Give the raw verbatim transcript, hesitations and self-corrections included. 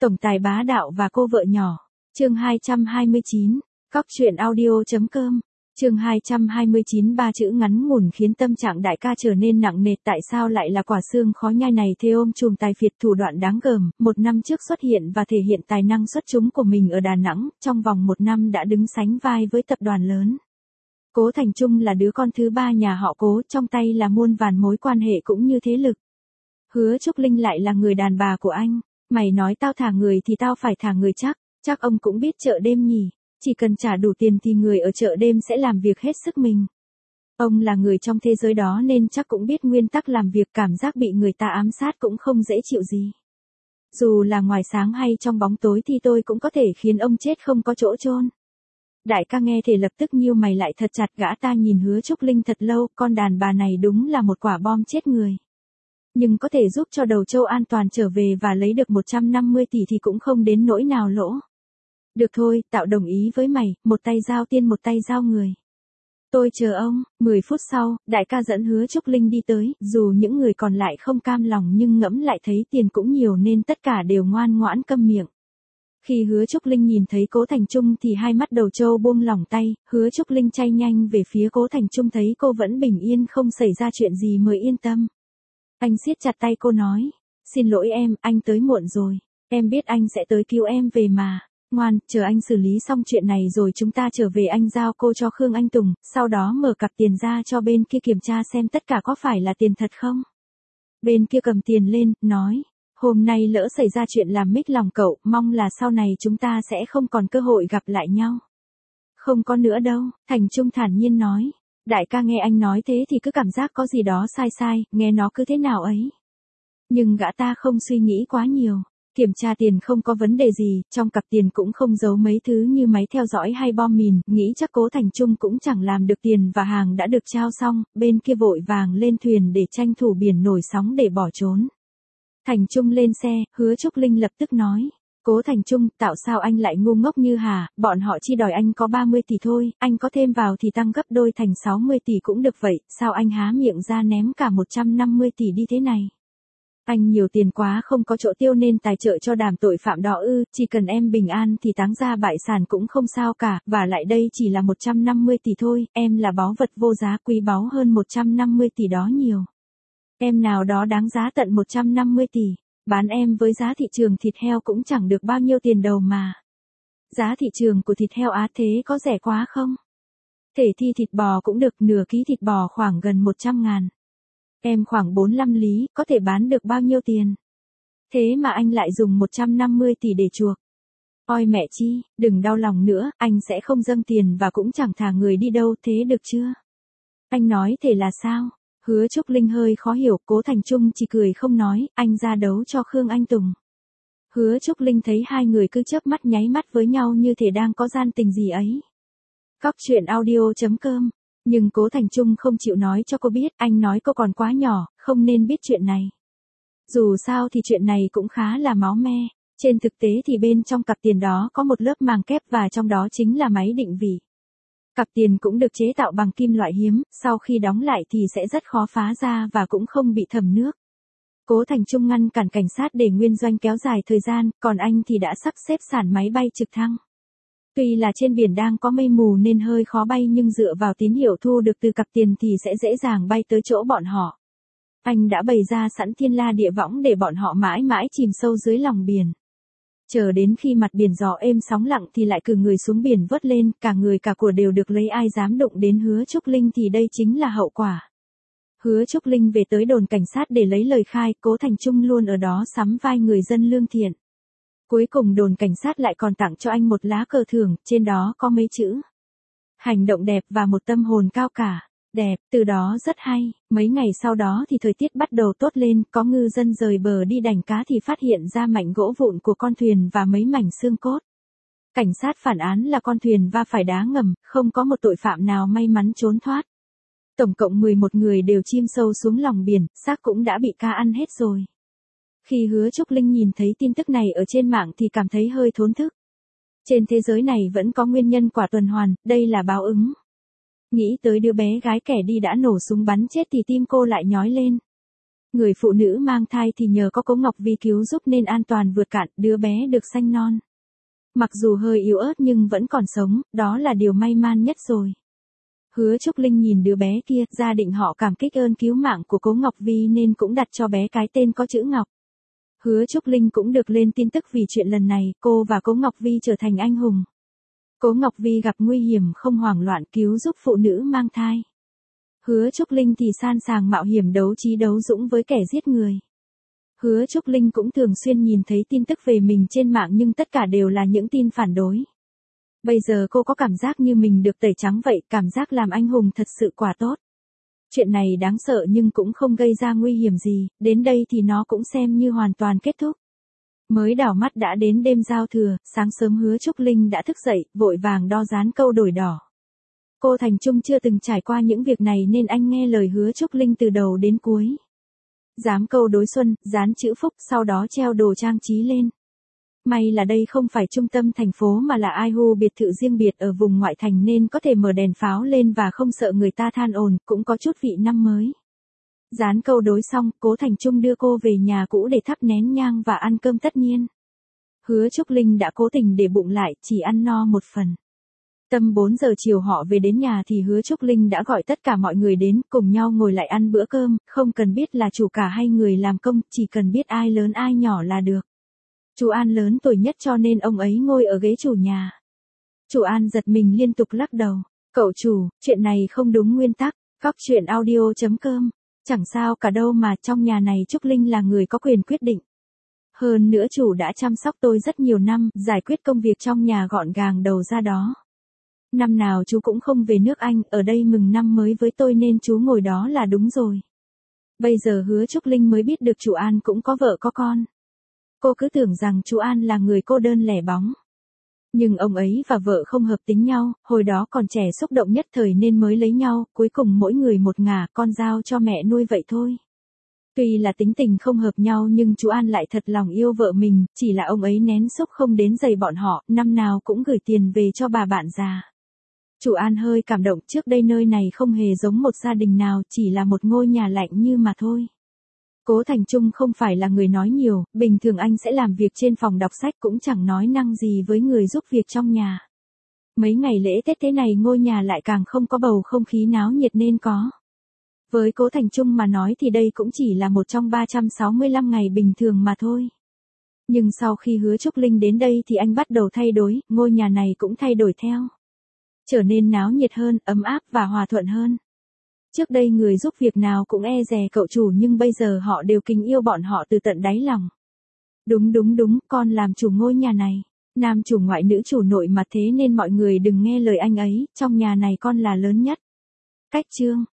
Tổng tài bá đạo và cô vợ nhỏ. Chương hai trăm hai mươi chín. Cóc truyện audio.com. Chương hai trăm hai mươi chín. Ba chữ ngắn ngủn khiến tâm trạng đại ca trở nên nặng nề. Tại sao lại là quả xương khó nhai này? Thê ôm chùm tài phiệt thủ đoạn đáng gờm, một năm trước xuất hiện và thể hiện tài năng xuất chúng của mình ở Đà Nẵng, trong vòng một năm đã đứng sánh vai với tập đoàn lớn. Cố Thành Trung là đứa con thứ ba nhà họ Cố, trong tay là muôn vàn mối quan hệ cũng như thế lực. Hứa Trúc Linh lại là người đàn bà của anh. Mày nói tao thả người thì tao phải thả người chắc, chắc ông cũng biết chợ đêm nhỉ, chỉ cần trả đủ tiền thì người ở chợ đêm sẽ làm việc hết sức mình. Ông là người trong thế giới đó nên chắc cũng biết nguyên tắc làm việc, cảm giác bị người ta ám sát cũng không dễ chịu gì. Dù là ngoài sáng hay trong bóng tối thì tôi cũng có thể khiến ông chết không có chỗ chôn. Đại ca nghe thì lập tức nhíu mày lại thật chặt, gã ta nhìn Hứa Trúc Linh thật lâu, con đàn bà này đúng là một quả bom chết người. Nhưng có thể giúp cho Đầu Châu an toàn trở về và lấy được một trăm năm mươi tỷ thì cũng không đến nỗi nào lỗ. Được thôi, tạo đồng ý với mày, một tay giao tiên một tay giao người. Tôi chờ ông. Mười phút sau, đại ca dẫn Hứa Trúc Linh đi tới, dù những người còn lại không cam lòng nhưng ngẫm lại thấy tiền cũng nhiều nên tất cả đều ngoan ngoãn câm miệng. Khi Hứa Trúc Linh nhìn thấy Cố Thành Trung thì hai mắt Đầu Châu buông lỏng tay, Hứa Trúc Linh chay nhanh về phía Cố Thành Trung, thấy cô vẫn bình yên không xảy ra chuyện gì mới yên tâm. Anh siết chặt tay cô nói, xin lỗi em, anh tới muộn rồi, em biết anh sẽ tới cứu em về mà, ngoan, chờ anh xử lý xong chuyện này rồi chúng ta trở về, anh giao cô cho Khương Anh Tùng, sau đó mở cặp tiền ra cho bên kia kiểm tra xem tất cả có phải là tiền thật không. Bên kia cầm tiền lên, nói, hôm nay lỡ xảy ra chuyện làm mít lòng cậu, mong là sau này chúng ta sẽ không còn cơ hội gặp lại nhau. Không có nữa đâu, Thành Trung thản nhiên nói. Đại ca nghe anh nói thế thì cứ cảm giác có gì đó sai sai, nghe nó cứ thế nào ấy. Nhưng gã ta không suy nghĩ quá nhiều. Kiểm tra tiền không có vấn đề gì, trong cặp tiền cũng không giấu mấy thứ như máy theo dõi hay bom mìn, nghĩ chắc Cố Thành Trung cũng chẳng làm được, tiền và hàng đã được trao xong, bên kia vội vàng lên thuyền để tranh thủ biển nổi sóng để bỏ trốn. Thành Trung lên xe, Hứa Trúc Linh lập tức nói. Cố Thành Trung, tạo sao anh lại ngu ngốc như hả, bọn họ chỉ đòi anh có ba mươi tỷ thôi, anh có thêm vào thì tăng gấp đôi thành sáu mươi tỷ cũng được vậy, sao anh há miệng ra ném cả một trăm năm mươi tỷ đi thế này? Anh nhiều tiền quá không có chỗ tiêu nên tài trợ cho đám tội phạm đó ư, chỉ cần em bình an thì táng ra bại sản cũng không sao cả, và lại đây chỉ là một trăm năm mươi tỷ thôi, em là báu vật vô giá, quý báu hơn một trăm năm mươi tỷ đó nhiều. Em nào đó đáng giá tận một trăm năm mươi tỷ. Bán em với giá thị trường thịt heo cũng chẳng được bao nhiêu tiền đầu mà. Giá thị trường của thịt heo Á thế có rẻ quá không? Thể thi thịt bò cũng được, nửa ký thịt bò khoảng gần một trăm ngàn. Em khoảng bốn mươi lăm lý, có thể bán được bao nhiêu tiền? Thế mà anh lại dùng một trăm năm mươi tỷ để chuộc. Ôi mẹ chi, đừng đau lòng nữa, anh sẽ không dâng tiền và cũng chẳng thả người đi đâu, thế được chưa? Anh nói thế là sao? Hứa Trúc Linh hơi khó hiểu, Cố Thành Trung chỉ cười không nói, anh ra đấu cho Khương Anh Tùng. Hứa Trúc Linh thấy hai người cứ chớp mắt nháy mắt với nhau như thể đang có gian tình gì ấy. Cóc truyện audio.com. Nhưng Cố Thành Trung không chịu nói cho cô biết, anh nói cô còn quá nhỏ, không nên biết chuyện này. Dù sao thì chuyện này cũng khá là máu me, trên thực tế thì bên trong cặp tiền đó có một lớp màng kép và trong đó chính là máy định vị. Cặp tiền cũng được chế tạo bằng kim loại hiếm, sau khi đóng lại thì sẽ rất khó phá ra và cũng không bị thấm nước. Cố Thành Trung ngăn cản cảnh sát để Nguyên Doanh kéo dài thời gian, còn anh thì đã sắp xếp sàn máy bay trực thăng. Tuy là trên biển đang có mây mù nên hơi khó bay nhưng dựa vào tín hiệu thu được từ cặp tiền thì sẽ dễ dàng bay tới chỗ bọn họ. Anh đã bày ra sẵn thiên la địa võng để bọn họ mãi mãi chìm sâu dưới lòng biển. Chờ đến khi mặt biển gió êm sóng lặng thì lại cử người xuống biển vớt lên, cả người cả của đều được lấy, ai dám đụng đến Hứa Trúc Linh thì đây chính là hậu quả. Hứa Trúc Linh về tới đồn cảnh sát để lấy lời khai, Cố Thành Trung luôn ở đó sắm vai người dân lương thiện. Cuối cùng đồn cảnh sát lại còn tặng cho anh một lá cờ thưởng, trên đó có mấy chữ. Hành động đẹp và một tâm hồn cao cả. Đẹp, từ đó rất hay. Mấy ngày sau đó thì thời tiết bắt đầu tốt lên, có ngư dân rời bờ đi đánh cá thì phát hiện ra mảnh gỗ vụn của con thuyền và mấy mảnh xương cốt. Cảnh sát phản án là con thuyền va phải đá ngầm, không có một tội phạm nào may mắn trốn thoát. Tổng cộng mười một người đều chìm sâu xuống lòng biển, xác cũng đã bị cá ăn hết rồi. Khi Hứa Trúc Linh nhìn thấy tin tức này ở trên mạng thì cảm thấy hơi thốn thức. Trên thế giới này vẫn có nguyên nhân quả tuần hoàn, đây là báo ứng. Nghĩ tới đứa bé gái kẻ đi đã nổ súng bắn chết thì tim cô lại nhói lên. Người phụ nữ mang thai thì nhờ có Cố Ngọc Vi cứu giúp nên an toàn vượt cạn, đứa bé được sanh non. Mặc dù hơi yếu ớt nhưng vẫn còn sống, đó là điều may mắn nhất rồi. Hứa Trúc Linh nhìn đứa bé kia, gia đình họ cảm kích ơn cứu mạng của Cố Ngọc Vi nên cũng đặt cho bé cái tên có chữ Ngọc. Hứa Trúc Linh cũng được lên tin tức vì chuyện lần này, cô và Cố Ngọc Vi trở thành anh hùng. Cố Ngọc Vi gặp nguy hiểm không hoảng loạn cứu giúp phụ nữ mang thai. Hứa Trúc Linh thì san sàng mạo hiểm đấu trí đấu dũng với kẻ giết người. Hứa Trúc Linh cũng thường xuyên nhìn thấy tin tức về mình trên mạng nhưng tất cả đều là những tin phản đối. Bây giờ cô có cảm giác như mình được tẩy trắng vậy, cảm giác làm anh hùng thật sự quả tốt. Chuyện này đáng sợ nhưng cũng không gây ra nguy hiểm gì, đến đây thì nó cũng xem như hoàn toàn kết thúc. Mới đảo mắt đã đến đêm giao thừa, sáng sớm Hứa Trúc Linh đã thức dậy, vội vàng đo dán câu đổi đỏ. Cô Thành Trung chưa từng trải qua những việc này nên anh nghe lời Hứa Trúc Linh từ đầu đến cuối. Dám câu đối xuân, dán chữ phúc, sau đó treo đồ trang trí lên. May là đây không phải trung tâm thành phố mà là ai hu biệt thự riêng biệt ở vùng ngoại thành nên có thể mở đèn pháo lên và không sợ người ta than ồn, cũng có chút vị năm mới. Dán câu đối xong, Cố Thành Trung đưa cô về nhà cũ để thắp nén nhang và ăn cơm tất niên. Hứa Trúc Linh đã cố tình để bụng lại, chỉ ăn no một phần. Tầm bốn giờ chiều họ về đến nhà thì Hứa Trúc Linh đã gọi tất cả mọi người đến, cùng nhau ngồi lại ăn bữa cơm, không cần biết là chủ cả hay người làm công, chỉ cần biết ai lớn ai nhỏ là được. Chú An lớn tuổi nhất cho nên ông ấy ngồi ở ghế chủ nhà. Chủ An giật mình liên tục lắc đầu. Cậu chủ, chuyện này không đúng nguyên tắc, góc chuyện audio chấm com. Chẳng sao cả đâu mà trong nhà này Trúc Linh là người có quyền quyết định. Hơn nữa chủ đã chăm sóc tôi rất nhiều năm, giải quyết công việc trong nhà gọn gàng đầu ra đó. Năm nào chú cũng không về nước Anh, ở đây mừng năm mới với tôi nên chú ngồi đó là đúng rồi. Bây giờ Hứa Trúc Linh mới biết được chủ An cũng có vợ có con. Cô cứ tưởng rằng chú An là người cô đơn lẻ bóng. Nhưng ông ấy và vợ không hợp tính nhau, hồi đó còn trẻ xúc động nhất thời nên mới lấy nhau, cuối cùng mỗi người một ngả, con giao cho mẹ nuôi vậy thôi. Tuy là tính tình không hợp nhau nhưng chú An lại thật lòng yêu vợ mình, chỉ là ông ấy nén xúc không đến giày bọn họ, năm nào cũng gửi tiền về cho bà bạn già. Chủ An hơi cảm động, trước đây nơi này không hề giống một gia đình nào, chỉ là một ngôi nhà lạnh như mà thôi. Cố Thành Trung không phải là người nói nhiều, bình thường anh sẽ làm việc trên phòng đọc sách cũng chẳng nói năng gì với người giúp việc trong nhà. Mấy ngày lễ Tết thế này ngôi nhà lại càng không có bầu không khí náo nhiệt nên có. Với Cố Thành Trung mà nói thì đây cũng chỉ là một trong ba trăm sáu mươi lăm ngày bình thường mà thôi. Nhưng sau khi Hứa Trúc Linh đến đây thì anh bắt đầu thay đổi, ngôi nhà này cũng thay đổi theo. Trở nên náo nhiệt hơn, ấm áp và hòa thuận hơn. Trước đây người giúp việc nào cũng e dè cậu chủ nhưng bây giờ họ đều kính yêu bọn họ từ tận đáy lòng. Đúng đúng đúng, con làm chủ ngôi nhà này. Nam chủ ngoại nữ chủ nội mà thế nên mọi người đừng nghe lời anh ấy, trong nhà này con là lớn nhất. Cách chương